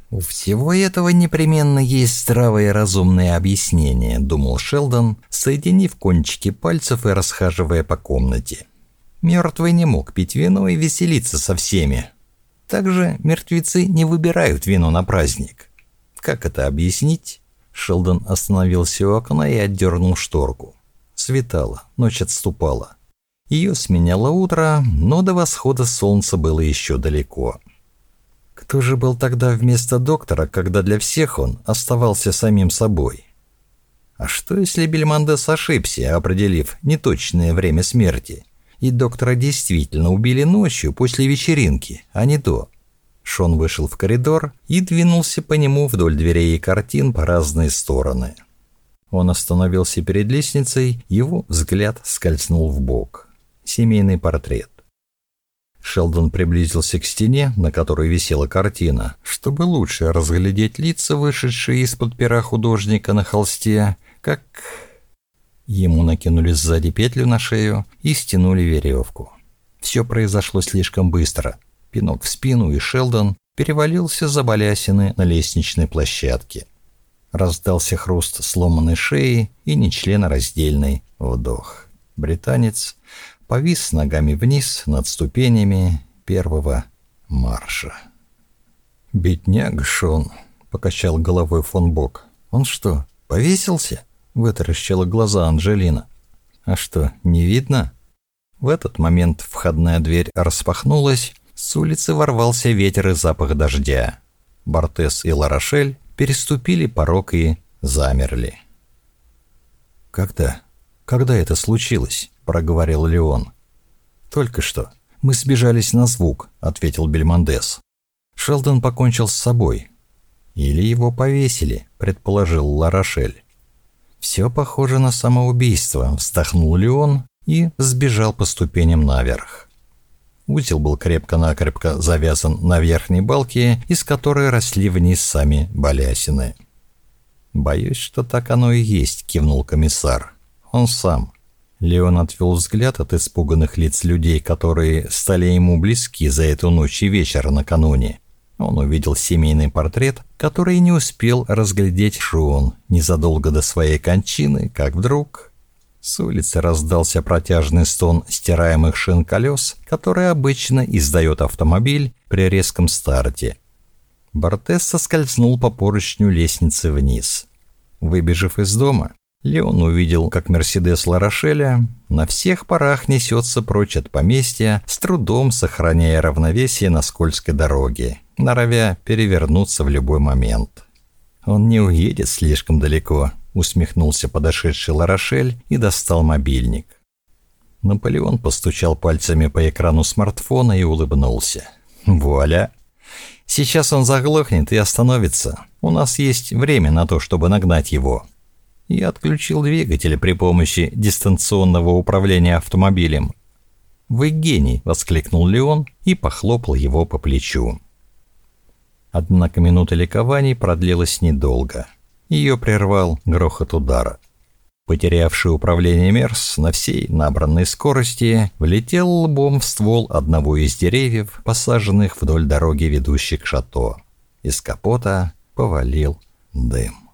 «У всего этого непременно есть здравое и разумное объяснение», — думал Шелдон, соединив кончики пальцев и расхаживая по комнате. Мертвый не мог пить вино и веселиться со всеми. Также мертвецы не выбирают вино на праздник. Как это объяснить? Шелдон остановился у окна и отдернул шторку. Светало, ночь отступала. Ее сменяло утро, но до восхода солнца было еще далеко. Кто же был тогда вместо доктора, когда для всех он оставался самим собой? А что, если Бельмондес ошибся, определив неточное время смерти, и доктора действительно убили ночью после вечеринки, а не до? Шон вышел в коридор и двинулся по нему вдоль дверей и картин по разные стороны. Он остановился перед лестницей, его взгляд скользнул вбок. Семейный портрет. Шелдон приблизился к стене, на которой висела картина, чтобы лучше разглядеть лица, вышедшие из-под пера художника на холсте, как... Ему накинули сзади петлю на шею и стянули веревку. Все произошло слишком быстро. Пинок в спину, и Шелдон перевалился за балясины на лестничной площадке. Раздался хруст сломанной шеи и нечленораздельный вдох. Британец повис ногами вниз над ступенями первого марша. «Бедняга Шон», — покачал головой фон Бок. «Он что, повесился?» — вытаращила глаза Анджелина. «А что, не видно?» В этот момент входная дверь распахнулась, с улицы ворвался ветер и запах дождя. Бортес и Ларошель переступили порог и замерли. «Когда это случилось?» — проговорил Леон. «Только что. Мы сбежались на звук», — ответил Бельмондес. «Шелдон покончил с собой». «Или его повесили», — предположил Ларошель. «Все похоже на самоубийство», — вздохнул Леон и сбежал по ступеням наверх. Узел был крепко-накрепко завязан на верхней балке, из которой росли вниз сами балясины. «Боюсь, что так оно и есть», — кивнул комиссар. «Он сам». Леон отвел взгляд от испуганных лиц людей, которые стали ему близки за эту ночь и вечер накануне. Он увидел семейный портрет, который не успел разглядеть Шон незадолго до своей кончины, как вдруг с улицы раздался протяжный стон стираемых шин колес, который обычно издает автомобиль при резком старте. Бортес соскользнул по поручню лестницы вниз. Выбежав из дома, Леон увидел, как Мерседес Ларошеля на всех парах несется прочь от поместья, с трудом сохраняя равновесие на скользкой дороге, норовя перевернуться в любой момент. «Он не уедет слишком далеко», — усмехнулся подошедший Ларошель и достал мобильник. Наполеон постучал пальцами по экрану смартфона и улыбнулся. «Вуаля! Сейчас он заглохнет и остановится. У нас есть время на то, чтобы нагнать его». Я отключил двигатель при помощи дистанционного управления автомобилем. «Вы гений!» — воскликнул Леон и похлопал его по плечу. Однако минута ликований продлилась недолго. Ее прервал грохот удара. Потерявший управление Мерс на всей набранной скорости влетел лбом в ствол одного из деревьев, посаженных вдоль дороги, ведущей к шато. Из капота повалил дым.